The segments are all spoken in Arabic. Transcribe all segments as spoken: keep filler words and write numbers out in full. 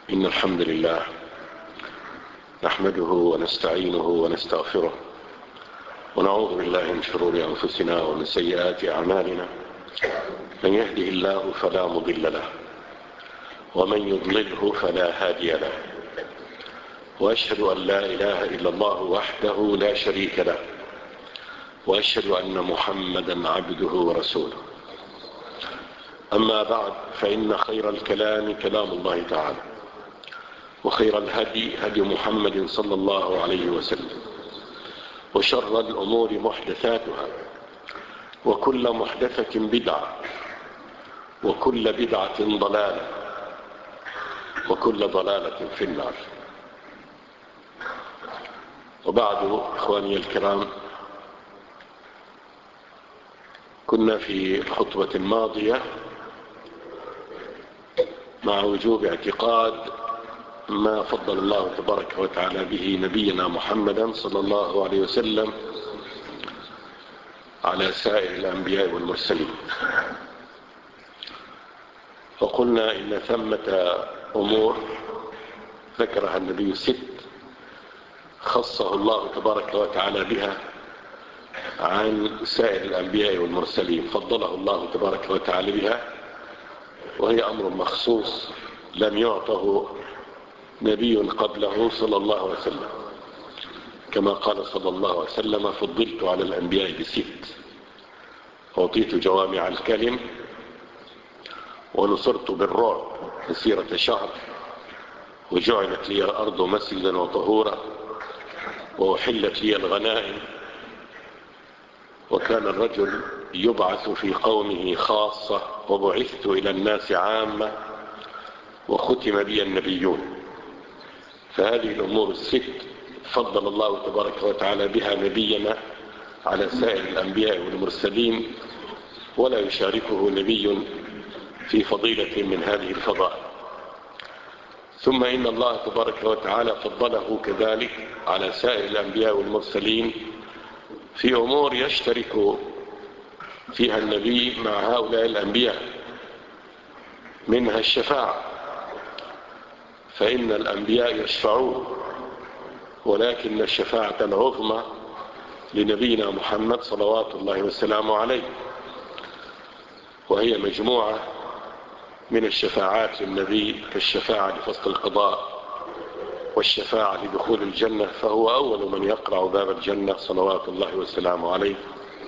إن الحمد لله نحمده ونستعينه ونستغفره ونعوذ بالله من شرور أنفسنا ومن سيئات أعمالنا. من يهده الله فلا مضل له ومن يضلله فلا هادي له، وأشهد أن لا إله إلا الله وحده لا شريك له، وأشهد أن محمدا عبده ورسوله. أما بعد، فإن خير الكلام كلام الله تعالى، وخير الهدي هدي محمد صلى الله عليه وسلم، وشر الأمور محدثاتها، وكل محدثة بدعة، وكل بدعة ضلالة، وكل ضلالة في النار. وبعد، إخواني الكرام، كنا في الخطبة الماضية مع وجوب اعتقاد ما فضل الله تبارك وتعالى به نبينا محمدا صلى الله عليه وسلم على سائر الأنبياء والمرسلين. فقلنا إن ثمة أمور ذكرها النبي ست خصه الله تبارك وتعالى بها عن سائر الأنبياء والمرسلين، فضله الله تبارك وتعالى بها، وهي أمر مخصوص لم يعطه نبي قبله صلى الله عليه وسلم، كما قال صلى الله عليه وسلم: فضلت على الأنبياء بست، أعطيت جوامع الكلم، ونصرت بالرعب مسيرة شهر، وجعلت لي الأرض مسجدا وطهورا، وأحلت لي الغنائم. وكان الرجل يبعث في قومه خاصة، وبعثت إلى الناس عامة، وختم بي النبيون. فهذه الأمور الست فضل الله تبارك وتعالى بها نبينا على سائر الأنبياء والمرسلين، ولا يشاركه نبي في فضيلة من هذه الفضائل. ثم إن الله تبارك وتعالى فضله كذلك على سائر الأنبياء والمرسلين في أمور يشترك فيها النبي مع هؤلاء الأنبياء، منها الشفاعة، فإن الأنبياء يشفعون، ولكن الشفاعة العظمى لنبينا محمد صلوات الله وسلامه عليه، وهي مجموعة من الشفاعات للنبي، كالشفاعة لفصل القضاء، والشفاعة لدخول الجنة، فهو أول من يقرع باب الجنة صلوات الله وسلامه عليه.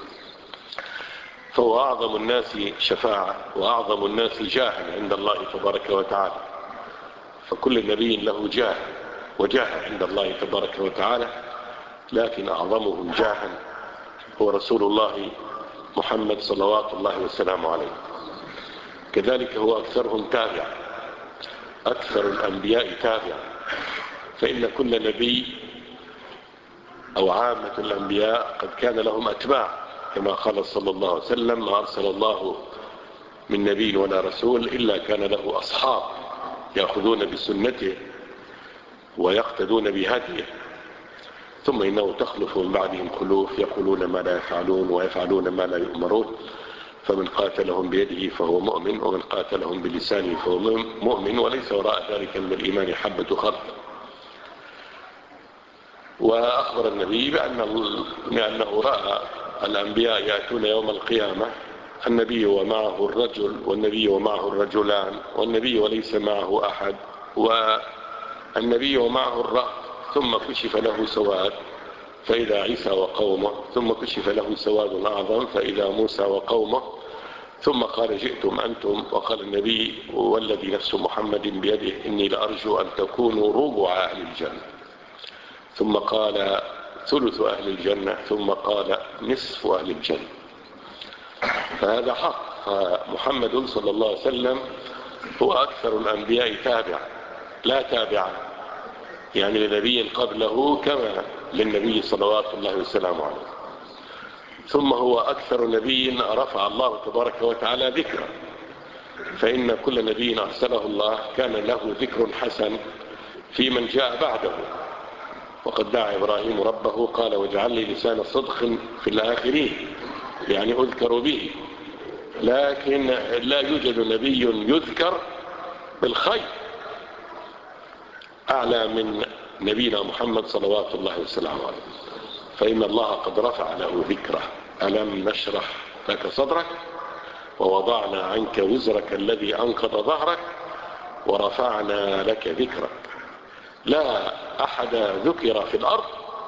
فهو أعظم الناس شفاعة وأعظم الناس جاها عند الله تبارك وتعالى، فكل نبي له جاه وجاه عند الله تبارك وتعالى، لكن أعظمهم جاها هو رسول الله محمد صلوات الله وسلامه عليه. كذلك هو أكثرهم تابع، أكثر الأنبياء تابع، فإن كل نبي أو عامة الأنبياء قد كان لهم أتباع، كما قال صلى الله عليه وسلم: ما أرسل الله من نبي ولا رسول إلا كان له أصحاب يأخذون بسنته ويقتدون بهديه، ثم إنه تخلف من بعدهم خلوف يقولون ما لا يفعلون ويفعلون ما لا يؤمرون، فمن قاتلهم بيده فهو مؤمن، ومن قاتلهم بلسانه فهو مؤمن، وليس وراء ذلك من الإيمان حبة خردل. وأخبر النبي بأنه رأى الأنبياء يأتون يوم القيامة، النبي ومعه الرجل، والنبي ومعه الرجلان، والنبي وليس معه أحد، والنبي ومعه الرهط، ثم كشف له سواد فإذا عيسى وقومه، ثم كشف له سواد أعظم فإذا موسى وقومه، ثم قال: جئتم أنتم. وقال النبي: والذي نفس محمد بيده إني لأرجو أن تكونوا ربع أهل الجنة. ثم قال: ثلث أهل الجنة. ثم قال: نصف أهل الجنة. فهذا حق. فمحمد صلى الله عليه وسلم هو أكثر الأنبياء تابع، لا تابع يعني لنبي قبله كما للنبي صلوات الله وسلامه عليه. ثم هو أكثر نبي رفع الله تبارك وتعالى ذكره، فإن كل نبي أرسله الله كان له ذكر حسن في من جاء بعده. وقد دعا إبراهيم ربه قال: واجعل لي لسان صدق في الآخرين، يعني أذكر به. لكن لا يوجد نبي يذكر بالخير، أعلى من نبينا محمد صلوات الله وسلامه عليه، فإن الله قد رفع له ذكره. ألم نشرح لك صدرك ووضعنا عنك وزرك الذي أنقض ظهرك ورفعنا لك ذكرك. لا أحد ذكر في الأرض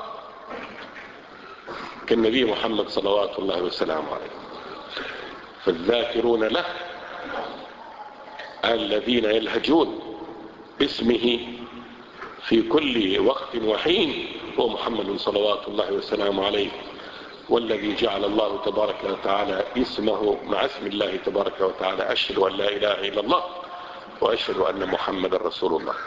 كالنبي محمد صلوات الله وسلامه عليه. فالذاكرون له الذين يلهجون باسمه في كل وقت وحين هو محمد صلوات الله وسلامه عليه، والذي جعل الله تبارك وتعالى اسمه مع اسم الله تبارك وتعالى. أشهد أن لا إله إلا الله وأشهد أن محمد رسول الله.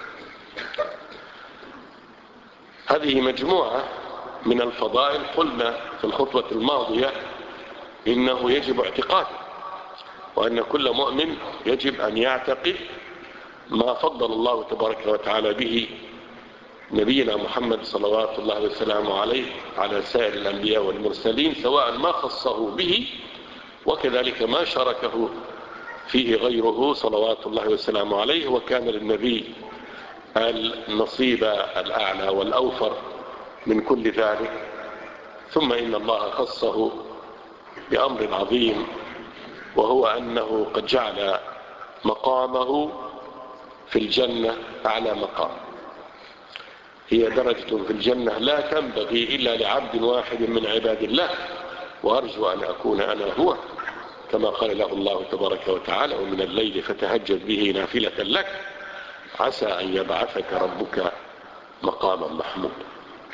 هذه مجموعة من الفضائل. قلنا في الخطوة الماضية إنه يجب اعتقاده، وأن كل مؤمن يجب أن يعتقد ما فضل الله تبارك وتعالى به نبينا محمد صلوات الله وسلامه عليه على سائر الأنبياء والمرسلين، سواء ما خصه به وكذلك ما شاركه فيه غيره صلوات الله وسلامه عليه. وكان للنبي النصيب الأعلى والأوفر من كل ذلك. ثم إن الله خصه بأمر عظيم، وهو أنه قد جعل مقامه في الجنة أعلى مقام. هي درجة في الجنة لا تنبغي إلا لعبد واحد من عباد الله، وأرجو أن أكون أنا هو، كما قال له الله تبارك وتعالى: ومن الليل فتهجد به نافلة لك عسى أن يبعثك ربك مقاما محمودا.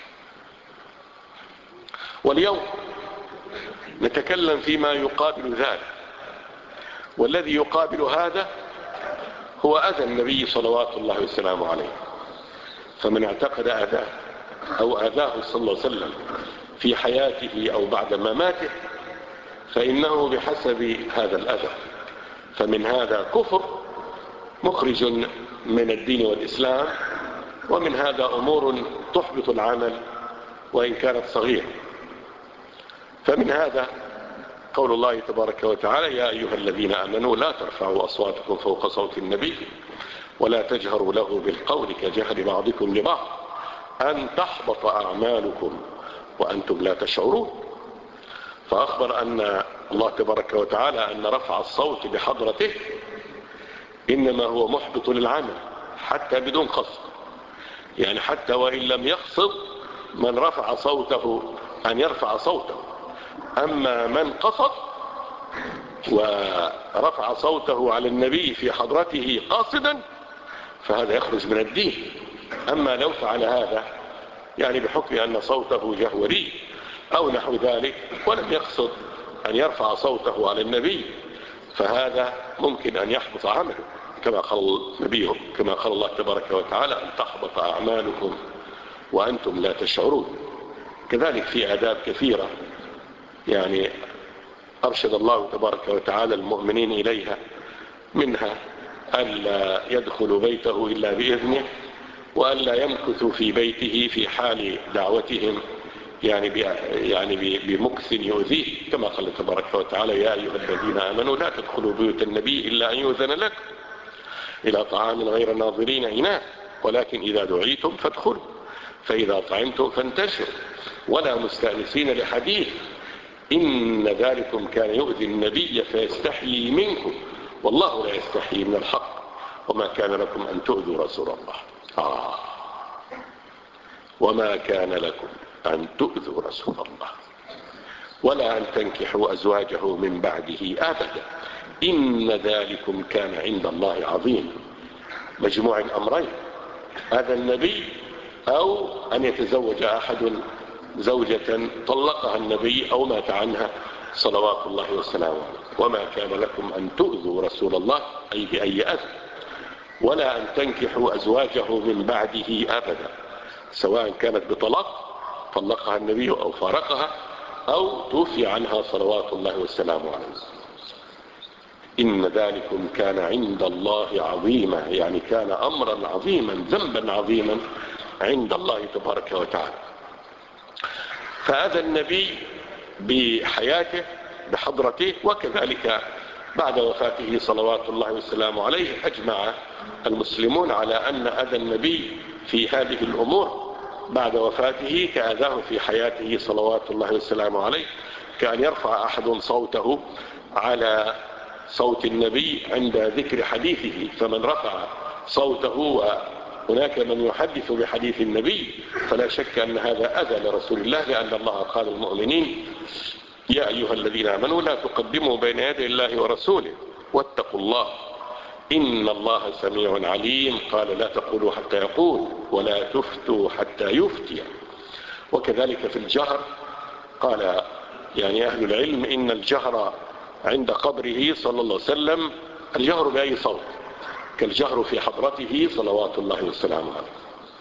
واليوم نتكلم فيما يقابل ذلك، والذي يقابل هذا هو أذى النبي صلوات الله وسلامه عليه. فمن اعتقد أذاه أو أذاه صلى الله عليه وسلم في حياته أو بعد مماته فإنه بحسب هذا الأذى. فمن هذا كفر مخرج من الدين والإسلام، ومن هذا أمور تحبط العمل وإن كانت صغيرة. فمن هذا قول الله تبارك وتعالى: يا أيها الذين آمنوا لا ترفعوا أصواتكم فوق صوت النبي ولا تجهروا له بالقول كجهر بعضكم لبعض أن تحبط أعمالكم وأنتم لا تشعرون. فأخبر أن الله تبارك وتعالى أن رفع الصوت بحضرته إنما هو محبط للعمل حتى بدون قصد، يعني حتى وإن لم يقصد من رفع صوته أن يرفع صوته. أما من قصد ورفع صوته على النبي في حضرته قاصدا فهذا يخرج من الدين. أما لو فعل هذا يعني بحكم أن صوته جهوري أو نحو ذلك ولم يقصد أن يرفع صوته على النبي فهذا ممكن أن يحبط عمله، كما قال النبي كما قال الله تبارك وتعالى: أن تحبط أعمالكم وأنتم لا تشعرون. كذلك في آداب كثيرة يعني أرشد الله تبارك وتعالى المؤمنين إليها، منها ألا يدخل بيته إلا بإذنه، وألا يمكثوا في بيته في حال دعوتهم يعني يعني بمكث يؤذيه، كما قال تبارك وتعالى: يا أيها الذين آمنوا لا تدخلوا بيوت النبي إلا أن يؤذن لكم إلى طعام غير ناظرين إناه ولكن إذا دعيتم فادخلوا فإذا طعمتم فانتشروا ولا مستأنسين لحديث إن ذلكم كان يؤذي النبي فيستحيي منكم والله لا يستحيي من الحق وما كان لكم أن تؤذوا رسول الله. آه. وما كان لكم أن تؤذوا رسول الله ولا أن تنكحوا أزواجه من بعده أبدا إن ذلكم كان عند الله عظيم. مجموع الأمرين: هذا النبي أو أن يتزوج أحد زوجة طلقها النبي أو مات عنها صلوات الله وسلامه عليه. وما كان لكم أن تؤذوا رسول الله أي بأي أذى، ولا أن تنكحوا أزواجه من بعده أبدا، سواء كانت بطلاق طلقها النبي أو فارقها أو توفي عنها صلوات الله وسلامه عليه. إن ذلكم كان عند الله عظيما، يعني كان أمرا عظيما ذنبا عظيما عند الله تبارك وتعالى. فأذى النبي بحياته بحضرته، وكذلك بعد وفاته صلوات الله وسلامه عليه أجمع المسلمون على أن أذى النبي في هذه الأمور بعد وفاته كأذاه في حياته صلوات الله وسلامه عليه، كأن يرفع أحد صوته على صوت النبي عند ذكر حديثه، فمن رفع صوته وهناك من يحدث بحديث النبي فلا شك أن هذا أذى لرسول الله، لأن الله قال المؤمنين يا أيها الذين آمنوا لا تقدموا بين يدي الله ورسوله واتقوا الله إن الله سميع عليم. قال لا تقولوا حتى يقول ولا تفتوا حتى يفتي. وكذلك في الجهر قال يعني أهل العلم إن الجهر عند قبره صلى الله عليه وسلم الجهر بأي صوت كالجهر في حضرته صلوات الله وسلامه عليه.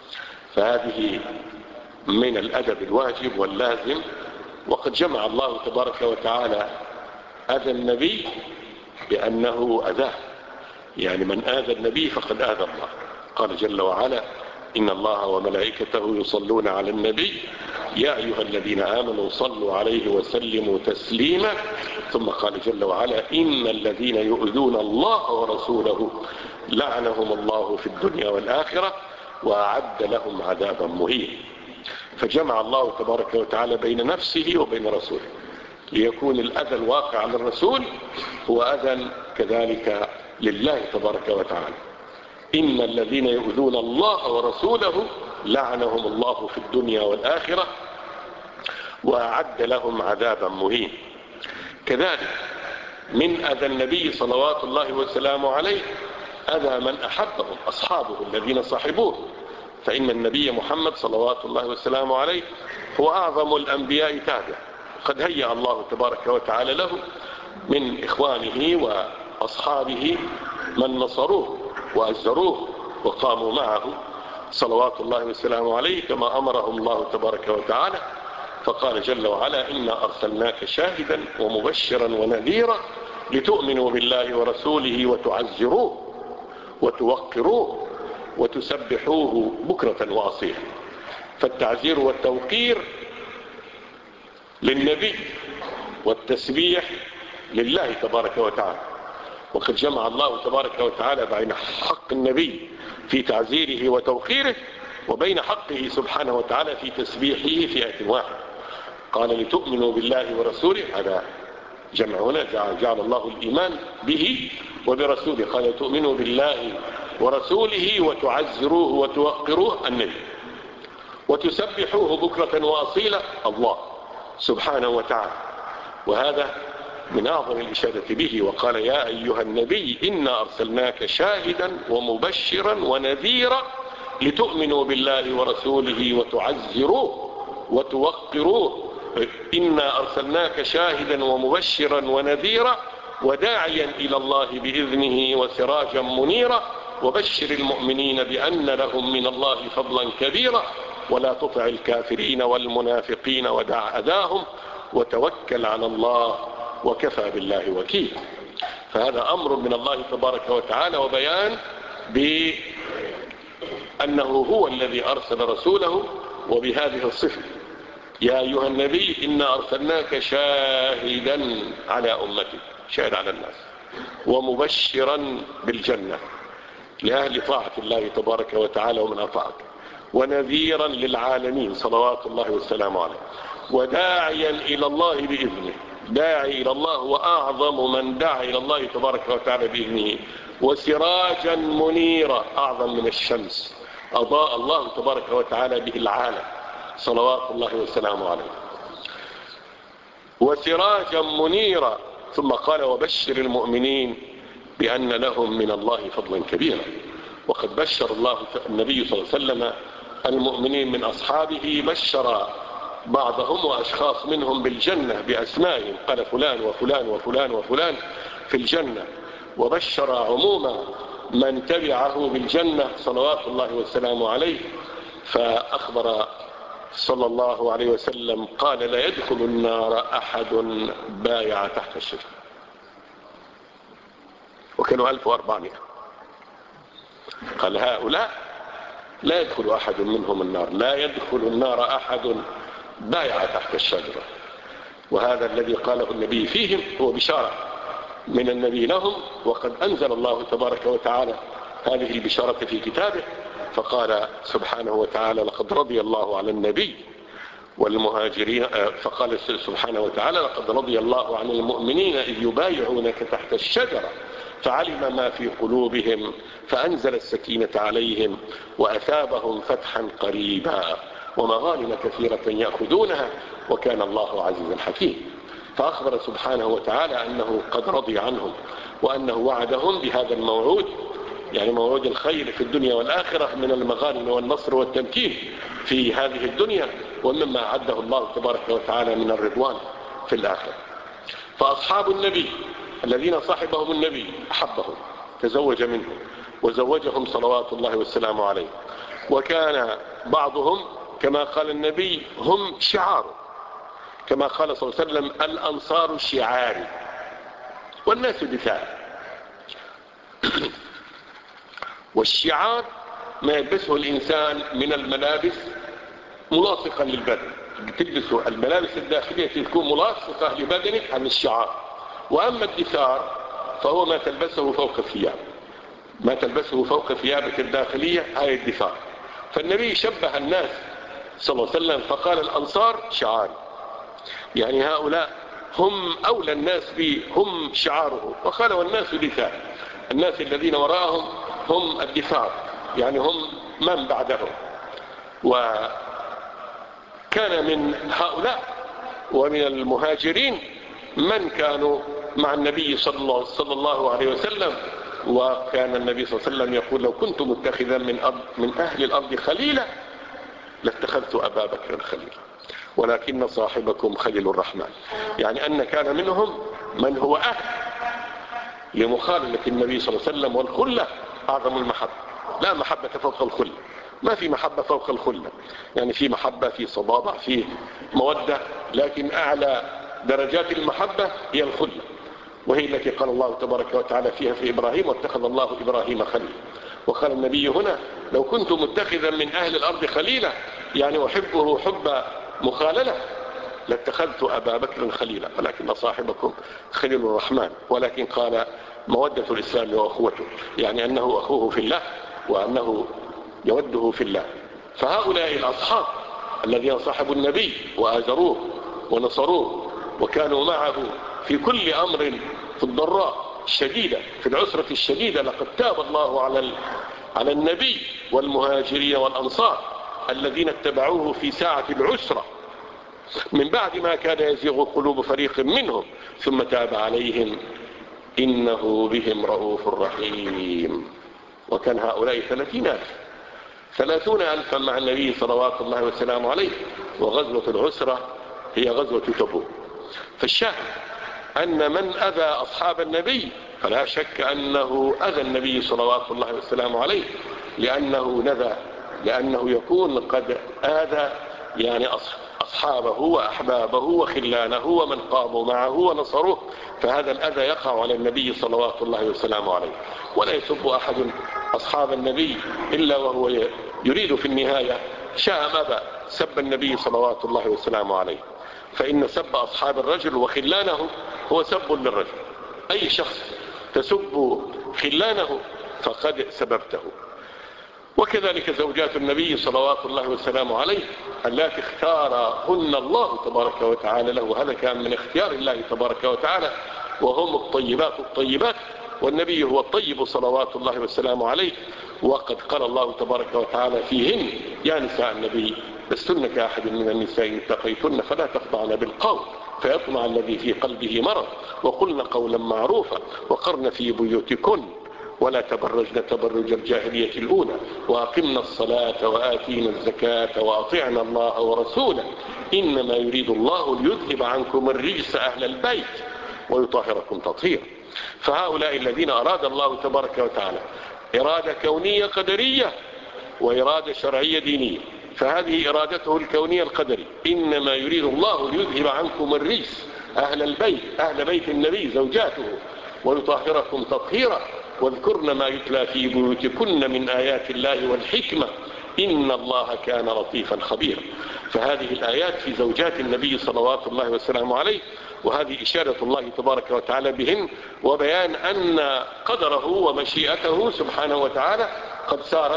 فهذه من الأدب الواجب واللازم. وقد جمع الله تبارك وتعالى أذى النبي بأنه أذاه، يعني من آذى النبي فقد آذى الله. قال جل وعلا إن الله وملائكته يصلون على النبي يا أيها الذين آمنوا صلوا عليه وسلموا تسليما. ثم قال جل وعلا إن الذين يؤذون الله ورسوله لعنهم الله في الدنيا والآخرة وأعد لهم عذابا مهينا. فجمع الله تبارك وتعالى بين نفسه وبين رسوله ليكون الأذى الواقع على الرسول هو أذى كذلك لله تبارك وتعالى. إن الذين يؤذون الله ورسوله لعنهم الله في الدنيا والآخرة وأعد لهم عذابا مهينا. كذلك من أذى النبي صلوات الله وسلامه عليه أذى من أحبهم أصحابه الذين صاحبوه، فإن النبي محمد صلوات الله وسلامه عليه هو أعظم الأنبياء تابع. قد هيأ الله تبارك وتعالى له من إخوانه وأصحابه من نصروه وأزروه وقاموا معه صلوات الله وسلامه عليه كما أمرهم الله تبارك وتعالى. فقال جل وعلا إنا أرسلناك شاهدا ومبشرا ونذيرا لتؤمنوا بالله ورسوله وتعزروه وتوقروه وتسبحوه بكرة وأصيلا. فالتعزير والتوقير للنبي والتسبيح لله تبارك وتعالى. وقد جمع الله تبارك وتعالى بين حق النبي في تعزيره وتوقيره وبين حقه سبحانه وتعالى في تسبيحه في آية واحد. قال لتؤمنوا بالله ورسوله، هذا جمع هنا جعل الله الإيمان به وبرسوله. قال تؤمنوا بالله ورسوله وتعزروه وتوقروه النبي وتسبحوه بكرة وأصيلا الله سبحانه وتعالى. وهذا من أعظم الإشادة به. وقال يا أيها النبي إنا أرسلناك شاهدا ومبشرا ونذيرا لتؤمنوا بالله ورسوله وتعزروه وتوقروه. إنا أرسلناك شاهدا ومبشرا ونذيرا وداعيا إلى الله بإذنه وسراجا منيرا وبشر المؤمنين بأن لهم من الله فضلا كبيرا ولا تطع الكافرين والمنافقين ودع أذاهم وتوكل على الله وكفى بالله وكيلا. فهذا أمر من الله تبارك وتعالى وبيان بأنه هو الذي أرسل رسوله وبهذه الصفة يا أيها النبي إنا أرسلناك شاهدا على أمتك، شاهد على الناس، ومبشرا بالجنة لأهل طاعة الله تبارك وتعالى ومن أطاعك، ونذيرا للعالمين صلوات الله والسلام عليه، وداعيا إلى الله بإذنه. داعي إلى الله وأعظم من دعا إلى الله تبارك وتعالى بإذنه، وسراجا منيرا أعظم من الشمس أضاء الله تبارك وتعالى به العالم صلوات الله والسلام عليه، وسراجا منيرا. ثم قال وبشر المؤمنين بأن لهم من الله فضلا كبيرا. وقد بشر الله النبي صلى الله عليه وسلم المؤمنين من أصحابه، بشر بعضهم وأشخاص منهم بالجنة بأسمائهم، قال فلان وفلان وفلان وفلان في الجنة، وبشر عموم من تبعه بالجنة صلوات الله والسلام عليه. فأخبر صلى الله عليه وسلم قال لا يدخل النار أحد بايع تحت الشجرة، وكانوا ألف وأربعمائة. قال هؤلاء لا يدخل أحد منهم النار، لا يدخل النار أحد بايع تحت الشجرة. وهذا الذي قاله النبي فيهم هو بشارة من النبي لهم، وقد أنزل الله تبارك وتعالى هذه البشارة في كتابه فقال سبحانه وتعالى لقد رضي الله عن النبي والمهاجرين، فقال سبحانه وتعالى لقد رضي الله عن المؤمنين إذ يبايعونك تحت الشجرة فعلم ما في قلوبهم فأنزل السكينة عليهم وأثابهم فتحا قريبا ومغانم كثيرة يأخذونها وكان الله عزيزا حكيما. فأخبر سبحانه وتعالى أنه قد رضي عنهم وأنه وعدهم بهذا الموعود، يعني موعود الخير في الدنيا والآخرة من المغانم والنصر والتمكين في هذه الدنيا ومما أعده الله تبارك وتعالى من الرضوان في الآخرة. فأصحاب النبي الذين صاحبهم النبي أحبهم تزوج منهم وزوجهم صلوات الله والسلام عليه، وكان بعضهم كما قال النبي هم شعاره، كما قال صلى الله عليه وسلم الأنصار شعاري والناس دثار. والشعار ما يلبسه الإنسان من الملابس ملاصقا للبدن، تلبسه الملابس الداخلية تكون ملاصقة لبدنك عن الشعار. وأما الدثار فهو ما تلبسه فوق الثياب، ما تلبسه فوق ثيابك الداخلية هاي الدثار. فالنبي شبه الناس صلى الله عليه وسلم فقال الأنصار شعار، يعني هؤلاء هم أولى الناس به، هم شعاره. وقال والناس دثار، الناس الذين وراءهم هم الدثار، يعني هم من بعدهم. وكان من هؤلاء ومن المهاجرين من كانوا مع النبي صلى الله عليه وسلم، وكان النبي صلى الله عليه وسلم يقول لو كنت متخذا من, أرض من أهل الأرض خليلا لاتخذت أبا بكر خليلا ولكن صاحبكم خليل الرحمن، يعني أن كان منهم من هو أهل لمخالفة النبي صلى الله عليه وسلم. والخلة أعظم المحبة، لا محبة فوق الخلة، ما في محبة فوق الخلة، يعني في محبة، في صبابة، في مودة، لكن أعلى درجات المحبة هي الخلة، وهي التي قال الله تبارك وتعالى فيها في إبراهيم واتخذ الله إبراهيم خليلا. وقال النبي هنا لو كنت متخذا من أهل الأرض خليلا، يعني أحبه حب مخاللة لاتخذت أبا بكر خليلا ولكن صاحبكم خليل الرحمن. ولكن قال مودة الإسلام وأخوته، يعني أنه أخوه في الله وأنه يوده في الله. فهؤلاء الأصحاب الذين صاحبوا النبي وآزروه ونصروه وكانوا معه في كل أمر، في الضراء الشديدة، في العسرة الشديدة، لقد تاب الله على على النبي والمهاجرين والأنصار الذين اتبعوه في ساعة العسرة من بعد ما كان يزيغ قلوب فريق منهم ثم تاب عليهم إنه بهم رؤوف رحيم. وكان هؤلاء ثلاثين ألف ثلاثون ألفا مع النبي صلوات الله وسلامه عليه. وغزوة العسرة هي غزوة تبوك. فالشاهد أن من أذى أصحاب النبي فلا شك أنه أذى النبي صلوات الله وسلامه عليه، لأنه نذى، لأنه يكون قد آذى يعني أصحابه وأحبابه وخلانه ومن قاموا معه ونصروه. فهذا الأذى يقع على النبي صلوات الله وسلامه عليه. ولا يسب أحد أصحاب النبي إلا وهو يريد في النهاية شاء ما أبى سب النبي صلوات الله وسلامه عليه. فإن سب أصحاب الرجل وخلانه هو سب للرجل، أي شخص تسب خلانه فقد سببته. وكذلك زوجات النبي صلوات الله وسلامه عليه التي اختارهن الله تبارك وتعالى له، هذا كان من اختيار الله تبارك وتعالى، وهم الطيبات الطيبات، والنبي هو الطيب صلوات الله وسلامه عليه. وقد قال الله تبارك وتعالى فيهن يا نساء النبي لستن كأحد من النساء إن اتقيتن فلا تخضعن بالقول فيطمع الذي في قلبه مرض وقلن قولا معروفا وقرن في بيوتكن ولا تبرجن تبرج الجاهلية الأولى وأقمنا الصلاة وآتينا الزكاة وأطعنا الله ورسوله إنما يريد الله ليذهب عنكم الرجس أهل البيت ويطهركم تطهيرا. فهؤلاء الذين أراد الله تبارك وتعالى إرادة كونية قدرية وإرادة شرعية دينية. فهذه إرادته الكونية القدرية، إنما يريد الله ليذهب عنكم الرجس أهل البيت، أهل بيت النبي زوجاته، ويطهركم تطهيرا واذكرن ما يتلى في بيوتكن من آيات الله والحكمة إن الله كان لطيفا خبيرا. فهذه الآيات في زوجات النبي صلوات الله وسلامه عليه، وهذه إشارة الله تبارك وتعالى بهن وبيان أن قدره ومشيئته سبحانه وتعالى قد سارت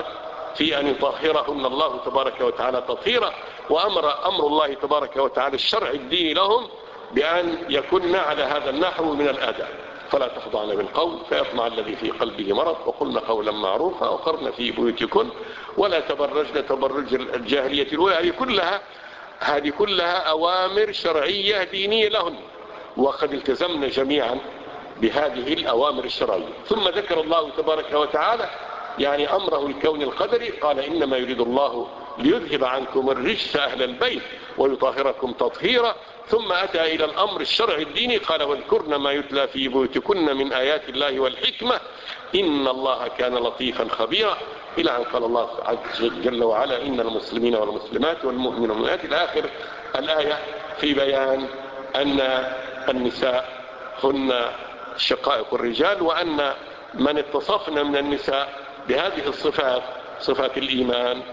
في أن يطهرهن الله تبارك وتعالى تطهيرا، وأمر أمر الله تبارك وتعالى الشرع الديني لهم بأن يكن على هذا النحو من الأداء. فلا تخضعن بالقول فيطمع الذي في قلبه مرض وقلن قولا معروفا وقرن في بيوتكن ولا تبرجن تبرج الجاهلية الأولى. هذه كلها هذه كلها أوامر شرعية دينية لهن، وقد التزمنا جميعا بهذه الأوامر الشرعية. ثم ذكر الله تبارك وتعالى يعني أمره الكون القدري، قال إنما يريد الله ليذهب عنكم الرجس أهل البيت ويطهركم تطهيرا. ثم أتى إلى الأمر الشرعي الديني، قال واذكرن ما يتلى في بيوتكن من آيات الله والحكمة إن الله كان لطيفا خبيرا، إلى أن قال الله عز جل وعلا إن المسلمين والمسلمات والمؤمنين والمؤمنات إلى آخر الآية، في بيان أن النساء هن شقائق الرجال، وأن من اتصفنا من النساء بهذه الصفات، صفات الإيمان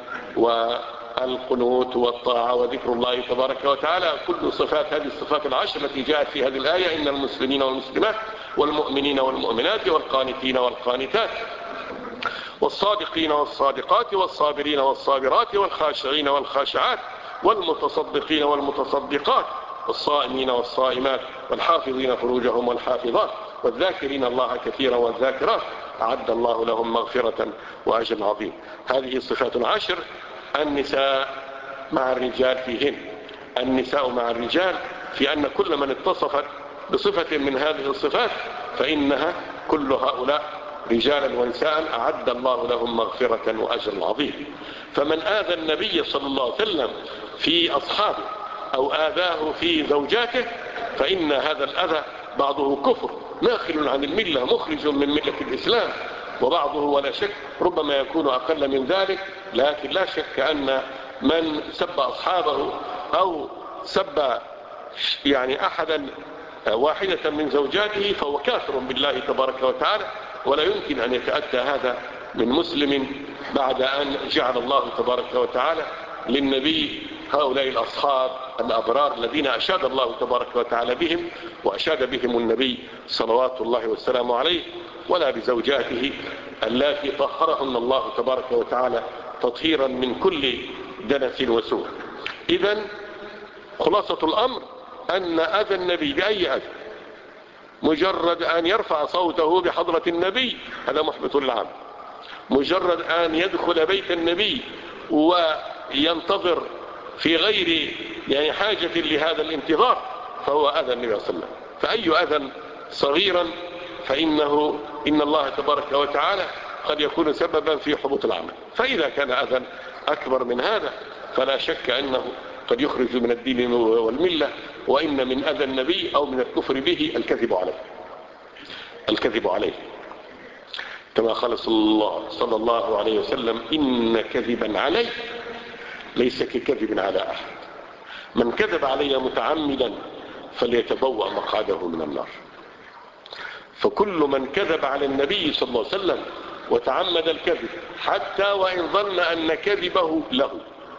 والقنوت والطاعة وذكر الله تبارك وتعالى، كل صفات هذه الصفات العشر التي جاءت في هذه الآية إن المسلمين والمسلمات والمؤمنين والمؤمنات والقانتين والقانتات والصادقين والصادقات والصابرين والصابرات والخاشعين والخاشعات والمتصدقين والمتصدقات والصائمين والصائمات والحافظين فروجهم والحافظات والذاكرين الله كثيرا والذاكرات أعد الله لهم مغفرة وأجر عظيم. هذه صفات عشر النساء مع الرجال فيهن. النساء مع الرجال في أن كل من اتصفت بصفة من هذه الصفات فإنها كل هؤلاء رجالا ونساء أعد الله لهم مغفرة وأجر عظيم. فمن آذى النبي صلى الله عليه وسلم في أصحابه أو آذاه في زوجاته فإن هذا الأذى بعضه كفر ناخل عن الملة مخرج من ملة الإسلام، وبعضه ولا شك ربما يكون أقل من ذلك، لكن لا شك أن من سب أصحابه أو سب يعني أحدا واحدة من زوجاته فهو كافر بالله تبارك وتعالى، ولا يمكن أن يتأتى هذا من مسلم بعد أن جعل الله تبارك وتعالى للنبي هؤلاء الأصحاب الأبرار الذين أشاد الله تبارك وتعالى بهم وأشاد بهم النبي صلوات الله والسلام عليه، ولا بزوجاته التي طهرهن الله تبارك وتعالى تطهيرا من كل دنس وسوء. إذن خلاصة الأمر أن أذى النبي بأي أذى مجرد أن يرفع صوته بحضرة النبي هذا محبط للعام، مجرد أن يدخل بيت النبي وينتظر في غير يعني حاجة لهذا الانتظار فهو أذى النبي صلى الله عليه وسلم. فأي أذى صغيرا فإنه إن الله تبارك وتعالى قد يكون سببا في حبوط العمل، فإذا كان أذى أكبر من هذا فلا شك أنه قد يخرج من الدين والملة. وإن من أذى النبي أو من الكفر به الكذب عليه، الكذب عليه كما قال صلى الله, صلى الله عليه وسلم إن كذبا علي ليس ككذب على أحد، من كذب علي متعمدا فليتبوأ مقعده من النار. فكل من كذب على النبي صلى الله عليه وسلم وتعمد الكذب حتى وإن ظن أن كذبه له،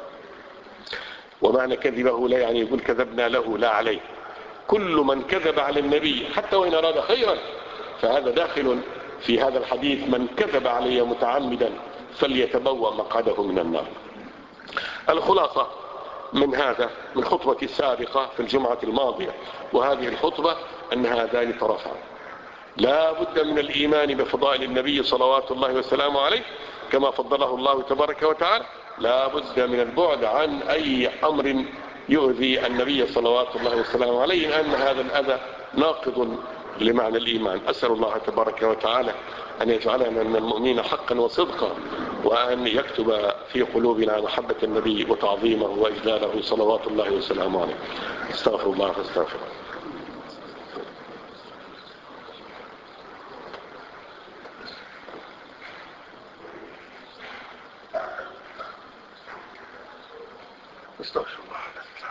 ومعنى كذبه لا يعني يقول كذبنا له لا عليه، كل من كذب على النبي حتى وإن أراد خيرا فهذا داخل في هذا الحديث من كذب علي متعمدا فليتبوأ مقعده من النار. الخلاصة من هذا من خطبة السابقة في الجمعة الماضية وهذه الخطبة أن هذان طرفان، لا بد من الإيمان بفضائل النبي صلوات الله وسلامه عليه كما فضله الله تبارك وتعالى، لا بد من البعد عن أي أمر يؤذي النبي صلوات الله وسلامه عليه، أن هذا الأذى ناقض لمعنى الإيمان. أسأل الله تبارك وتعالى أن يجعلنا من المؤمنين حقا وصدقا، وأن يكتب في قلوبنا محبة النبي وتعظيمه وإجلاله صلوات الله وسلامه عليه. استغفر الله فاستغفر. استغفر الله.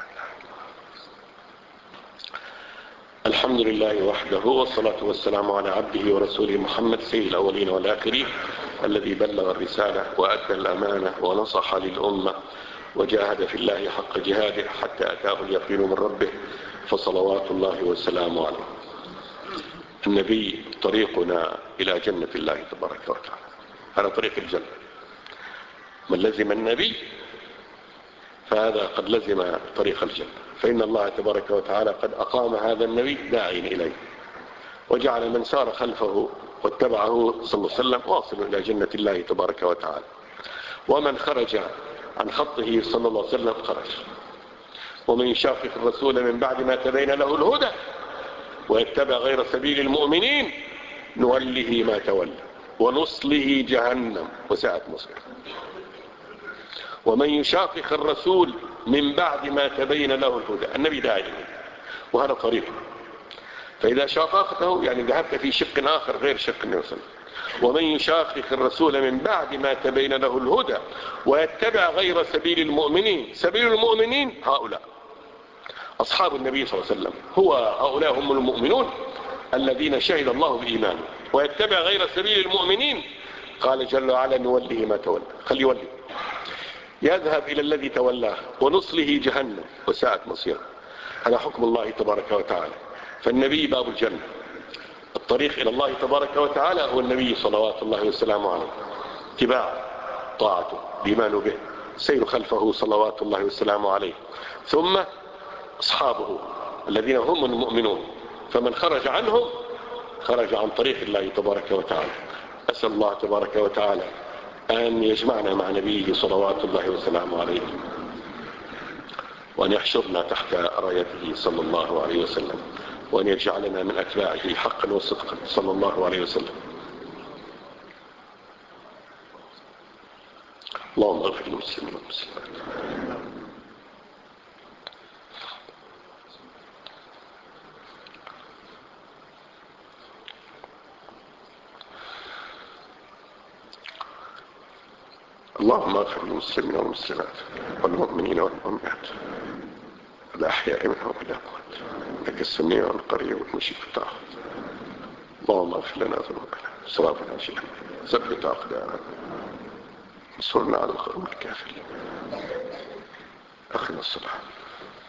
الحمد لله وحده والصلاة والسلام على عبده ورسوله محمد سيد الأولين والآخرين الذي بلغ الرسالة وأدى الأمانة ونصح للأمة وجاهد في الله حق جهاده حتى أتاه اليقين من ربه، فصلوات الله وسلامه عليه. النبي طريقنا إلى جنة الله تبارك وتعالى، هذا طريق الجنة. من لزم النبي فهذا قد لزم طريق الجنة، فإن الله تبارك وتعالى قد أقام هذا النبي داعين إليه، وجعل من سار خلفه واتبعه صلى الله عليه وسلم واصل إلى جنة الله تبارك وتعالى. ومن خرج عن خطه صلى الله عليه وسلم خرج. ومن يشاقق الرسول من بعد ما تبين له الهدى ويتبع غير سبيل المؤمنين نوله ما تولى ونصله جهنم وساءت مصيره. ومن يشاقق الرسول من بعد ما تبين له الهدى، النبي داعي وهذا طريقه، فإذا شاققته يعني ذهبت في شق آخر غير شق النبي صلى الله عليه وسلم. ومن يشاقق الرسول من بعد ما تبين له الهدى ويتبع غير سبيل المؤمنين، سبيل المؤمنين هؤلاء أصحاب النبي صلى الله عليه وسلم، هو هؤلاء هم المؤمنون الذين شهد الله بإيمانه. ويتبع غير سبيل المؤمنين قال جل وعلا نوله ما تولى، خلي يولي، يذهب إلى الذي تولاه ونصله جهنم وساءت مصيره. هذا حكم الله تبارك وتعالى. فالنبي باب الجنة، الطريق إلى الله تبارك وتعالى هو النبي صلوات الله وسلامه عليه، اتباع طاعته الإيمان به، سير خلفه صلوات الله وسلامه عليه، ثم أصحابه الذين هم المؤمنون، فمن خرج عنهم خرج عن طريق الله تبارك وتعالى. أسأل الله تبارك وتعالى أن يجمعنا مع نبيه صلوات الله وسلامه عليه، وأن يحشرنا تحت رايته صلى الله عليه وسلم، وأن يجعلنا من أتباعه حقا وصدقا صلى الله عليه وسلم. اللهم اغفر للمسلمين والمسلمات. اللهم اغفر للمسلمين والمسلمات والمؤمنين والمؤمنات الأحياء منهم والأموات، لك السميع والقريب والمجيب التأخذ. اللهم اغفر لنا ذنوبنا وإسرافنا في أمرنا، ثبت أقدامنا، انصرنا على القوم الكافرين. أخنا الصلاة.